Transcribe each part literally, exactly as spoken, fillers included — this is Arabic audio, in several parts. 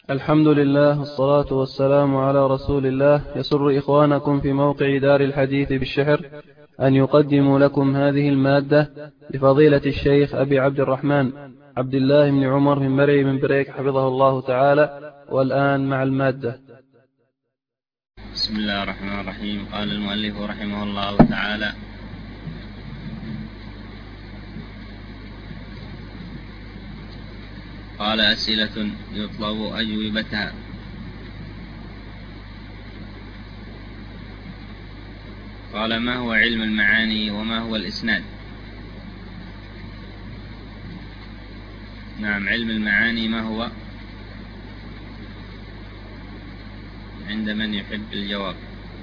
الحمد لله والصلاة والسلام على رسول الله. يسر إخوانكم في موقع دار الحديث بالشحر أن يقدموا لكم هذه المادة لفضيلة الشيخ أبي عبد الرحمن عبد الله بن عمر بن مري بن بريك حفظه الله تعالى. والآن مع المادة. بسم الله الرحمن الرحيم. قال المؤلف رحمه الله تعالى: قال: أسئلة يطلب أجوبتها. قال: ما هو علم المعاني وما هو الإسناد؟ نعم، علم المعاني ما هو؟ عند من يحب الجواب؟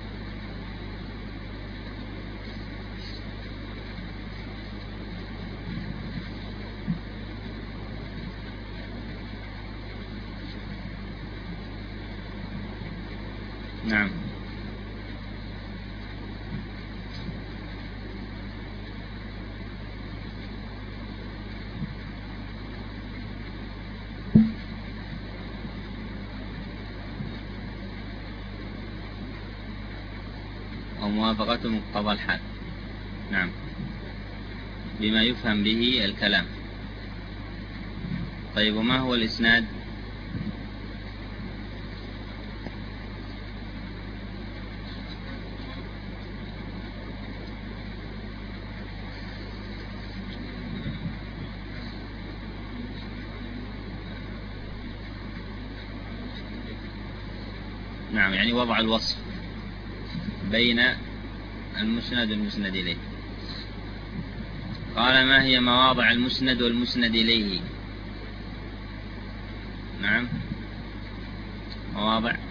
نعم. وموافقة مقتضى الحال. نعم، بما يفهم به الكلام. طيب، وما هو الإسناد؟ نعم، يعني وضع الوصف بين المسند والمسند إليه. قال: ما هي مواضع المسند والمسند إليه؟ نعم، مواضع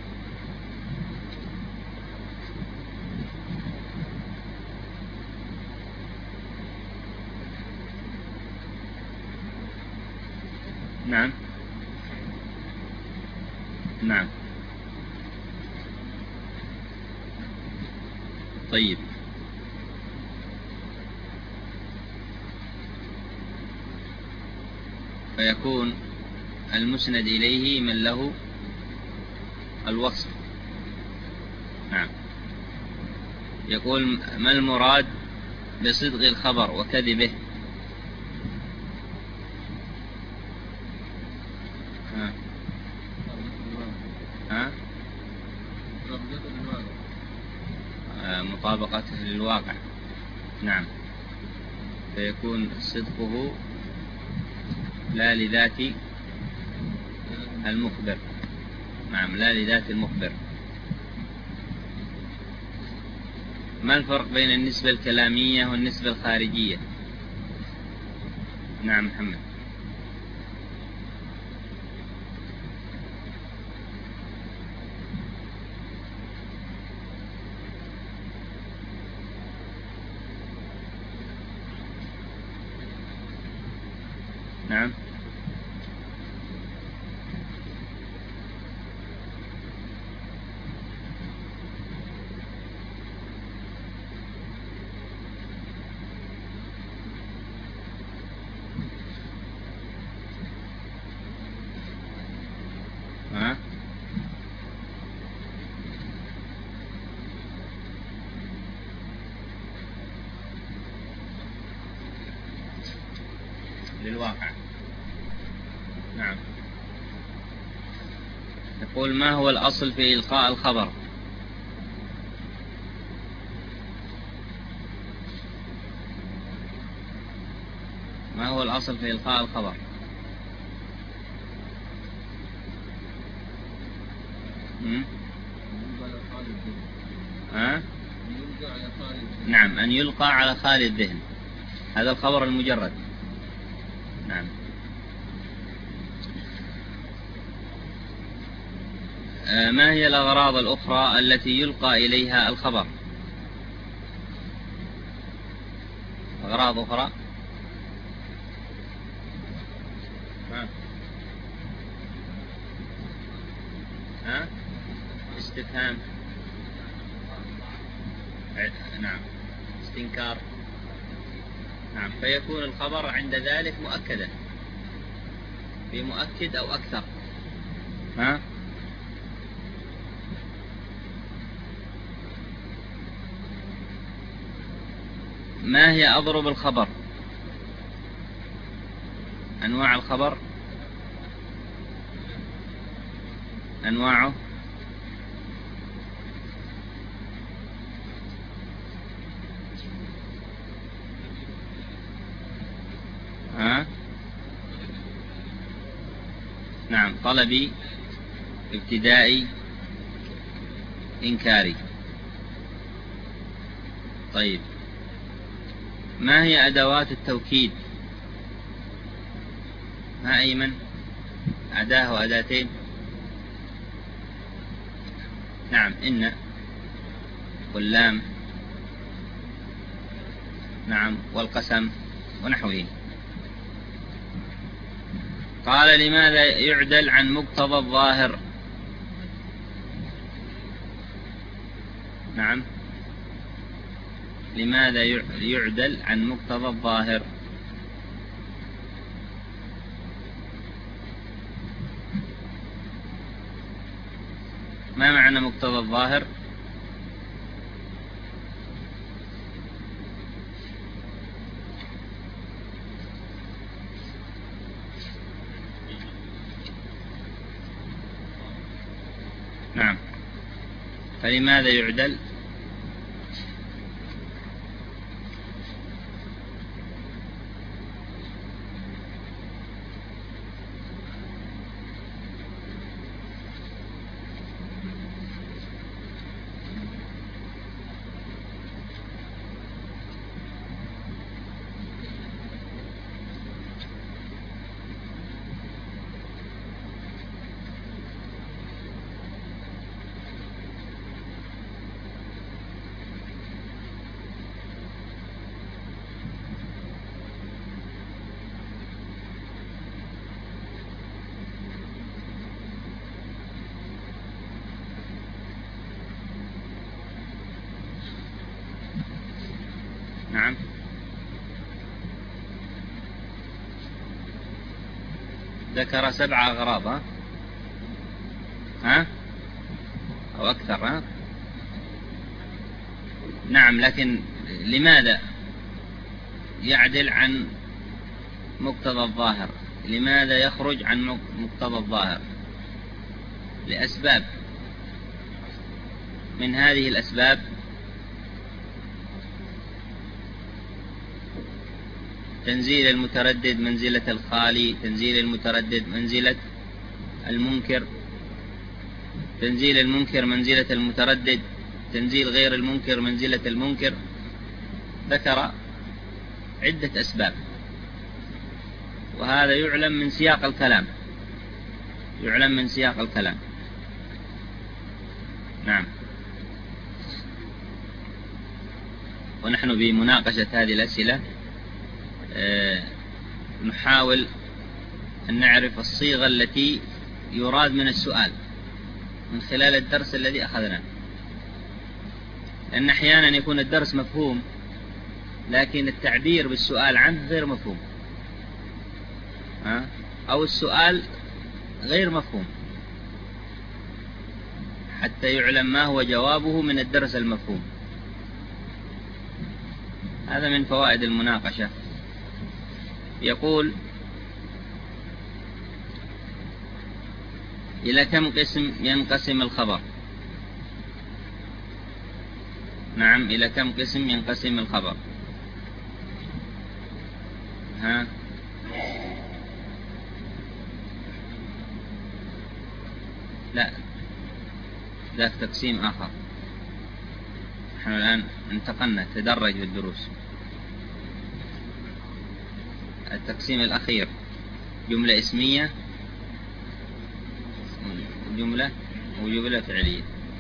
نعم نعم طيب، فيكون المسند إليه من له الوصف. نعم. يقول: ما المراد بصدق الخبر وكذبه؟ ها ها آه، مطابقته للواقع. نعم، فيكون صدقه لا لذات المخبر. نعم، لا لذات المخبر. ما الفرق بين النسبة الكلامية والنسبة الخارجية؟ نعم محمد. نعم. ها للواقع. نعم. يقول: ما هو الأصل في إلقاء الخبر؟ ما هو الأصل في إلقاء الخبر؟ ها؟ نعم، أن يلقى على خالي الذهن. هذا الخبر المجرد. نعم. آه ما هي الأغراض الأخرى التي يلقى إليها الخبر؟ أغراض أخرى. ها ها استفهام. نعم، استنكار. نعم، فيكون الخبر عند ذلك مؤكدا بمؤكد أو أكثر. ها؟ ما هي أضرب الخبر؟ أنواع الخبر، أنواعه. ها؟ نعم، طلبي، ابتدائي، إنكاري. طيب، ما هي أدوات التوكيد؟ ها أيمن؟ أداة وأداتين. نعم، إن واللام، نعم، والقسم ونحوه. قال: لماذا يعدل عن مقتضى الظاهر؟ نعم، لماذا يعدل عن مقتضى الظاهر؟ ما معنى مقتضى الظاهر؟ نعم، فلماذا يعدل؟ نعم، ذكر سبع أغراض. ها؟ ها؟ أو أكثر. ها؟ نعم، لكن لماذا يعدل عن مقتضى الظاهر؟ لماذا يخرج عن مقتضى الظاهر؟ لأسباب. من هذه الأسباب: تنزيل المتردد منزلة الخالي، تنزيل المتردد منزلة المنكر، تنزيل المنكر منزلة المتردد، تنزيل غير المنكر منزلة المنكر. ذكر عدة أسباب، وهذا يعلم من سياق الكلام، يعلم من سياق الكلام. نعم، ونحن بمناقشة هذه الأسئلة نحاول أن نعرف الصيغة التي يراد من السؤال من خلال الدرس الذي أخذناه، لأن أحيانا يكون الدرس مفهوم لكن التعبير بالسؤال عنه غير مفهوم، أو السؤال غير مفهوم حتى يعلم ما هو جوابه من الدرس المفهوم. هذا من فوائد المناقشة. يقول: إلى كم قسم ينقسم الخبر؟ نعم، إلى كم قسم ينقسم الخبر؟ ها؟ لا، ذاك تقسيم آخر. نحن الآن انتقلنا، تدرج في الدروس. التقسيم الأخير: جملة اسمية وجملة وجملة فعلية.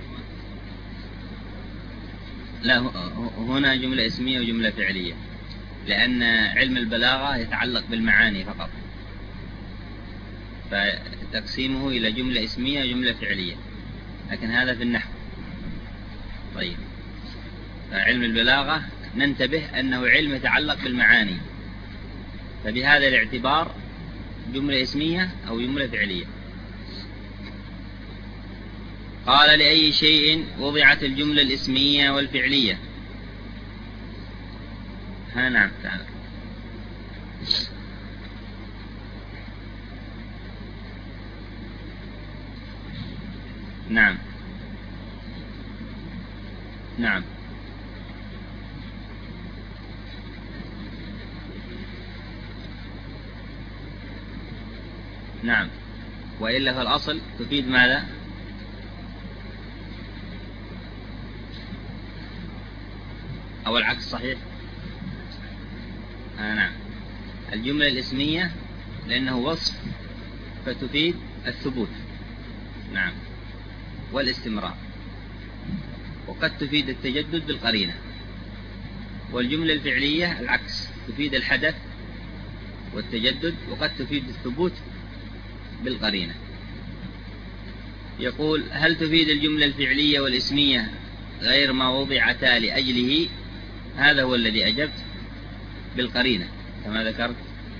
لا، هنا جملة اسمية وجملة فعلية، لأن علم البلاغة يتعلق بالمعاني فقط، فتقسيمه إلى جملة اسمية وجملة فعلية، لكن هذا في النحو. طيب، فعلم البلاغة ننتبه أنه علم يتعلق بالمعاني، فبهذا الاعتبار جملة اسمية أو جملة فعلية. قال لأي شيء وضعت الجملة الاسمية والفعلية؟ ها نعم تعالى. نعم نعم نعم. وإلا فالأصل تفيد ماذا؟ أو العكس صحيح؟ آه نعم. الجملة الاسمية لأنه وصف فتفيد الثبوت، نعم، والاستمرار، وقد تفيد التجدد بالقرينة. والجملة الفعلية العكس، تفيد الحدث والتجدد، وقد تفيد الثبوت بالقرينة. يقول: هل تفيد الجملة الفعلية والاسمية غير ما وضعتا لأجله؟ هذا هو الذي أجبت بالقرينة كما ذكرت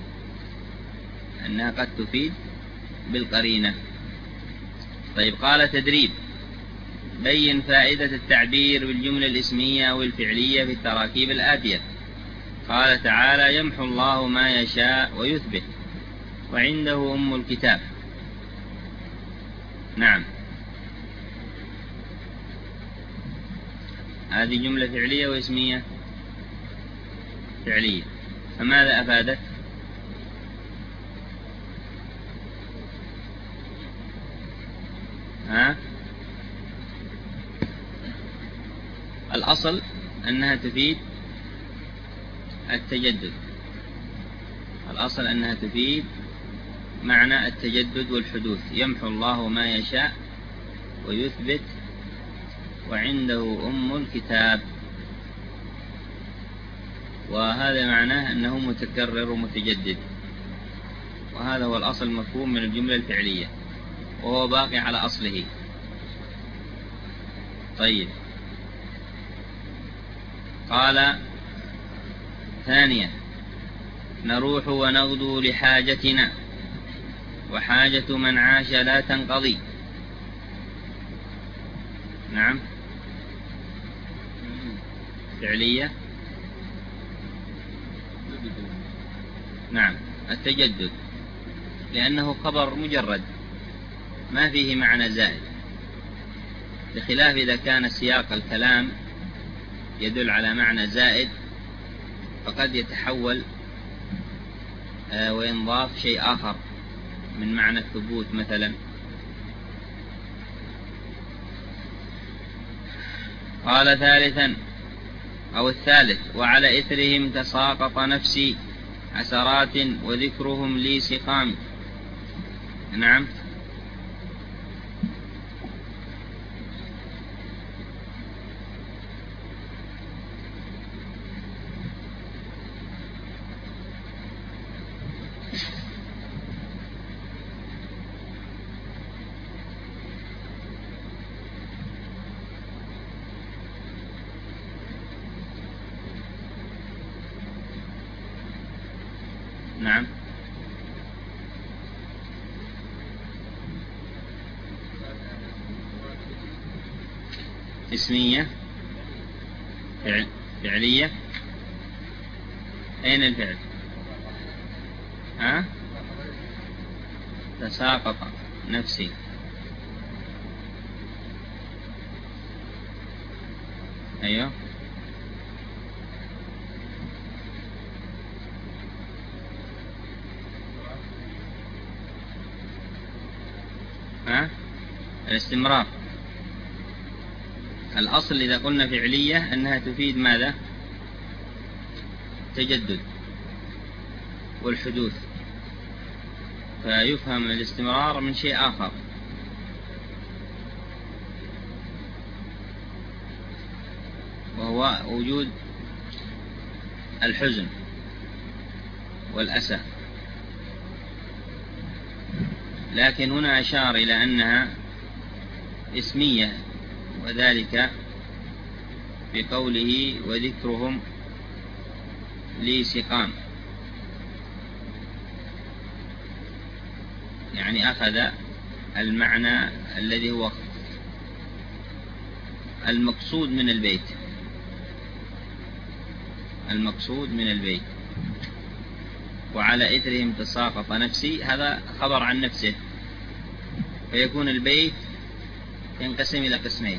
أنها قد تفيد بالقرينة. طيب، قال: تدريب: بين فائدة التعبير بالجملة الاسمية أو الفعلية في التراكيب الآتية. قال تعالى: يمحو الله ما يشاء ويثبت وعنده أم الكتاب. نعم، هذه جملة فعلية واسمية؟ فعلية. فماذا أفادت؟ ها؟ الأصل أنها تفيد التجدد، الأصل أنها تفيد معنى التجدد والحدوث. يمحو الله ما يشاء ويثبت وعنده أم الكتاب، وهذا معناه أنه متكرر ومتجدد، وهذا هو الأصل المفهوم من الجملة الفعلية، وهو باقي على أصله. طيب، قال: ثانيا: نروح ونغدو لحاجتنا وحاجة من عاش لا تنقضي. نعم، فعلية. نعم، التجدد، لأنه خبر مجرد ما فيه معنى زائد، بخلاف إذا كان سياق الكلام يدل على معنى زائد فقد يتحول وينضاف شيء آخر من معنى الثبوت مثلا. قال: ثالثا أو الثالث: وعلى إثرهم تساقط نفسي عسرات وذكرهم لي سقام. نعم، نعم، اسمية فعل. فعلية. أين الفعل؟ ها؟ تساقط نفسي. أيوه، ها؟ الاستمرار. الأصل إذا قلنا فعلية أنها تفيد ماذا؟ تجدد والحدوث، فيفهم الاستمرار من شيء آخر. وهو وجود الحزن والأسى. لكن هنا أشار إلى أنها اسمية، وذلك بقوله وذكرهم لي سقام، يعني أخذ المعنى الذي هو المقصود من البيت، المقصود من البيت. وعلى إثرهم تساقط نفسي، هذا خبر عن نفسه، فيكون البيت ينقسم إلى قسمين،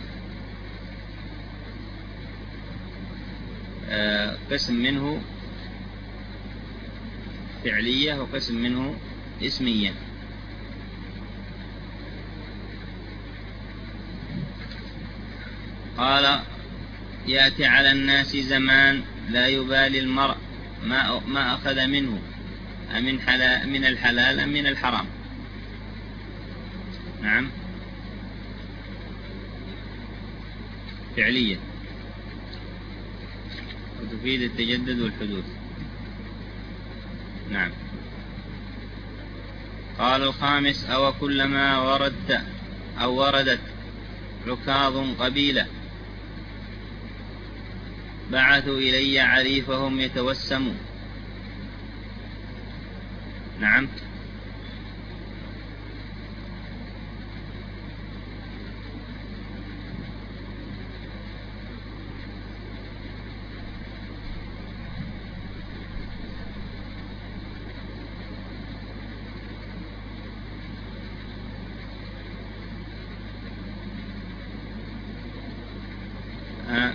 قسم منه فعلية وقسم منه اسمية. قال يأتي على الناس زمان لا يبالي المرء ما ما أخذ منه أمن حلال من الحلال أم من الحرام. نعم، فعلية وتفيد التجدد والحدوث. نعم. قال الخامس أو كلما وردت أو وردت عكاظ قبيلة بعثوا إلي عريفهم يتوسموا. نعم. آه.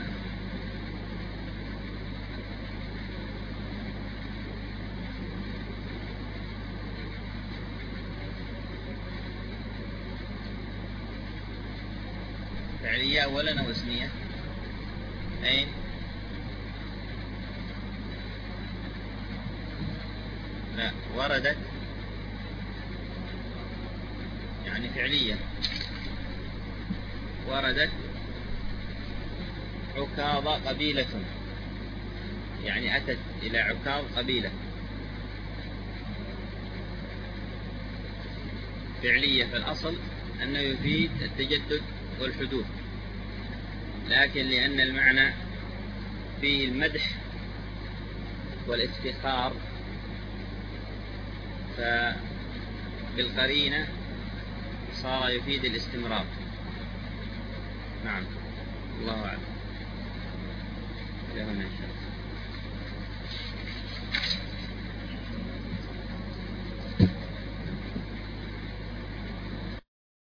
فعلية أولا أو اسمية؟ أين؟ لا، وردت يعني فعلية. وردت عكاظ قبيلة، يعني أتت إلى عكاظ قبيلة، فعلية. فالأصل أنه يفيد التجدد والحدوث، لكن لأن المعنى فيه المدح والافتخار فبالقرينة صار يفيد الاستمرار. نعم، الله أعلم.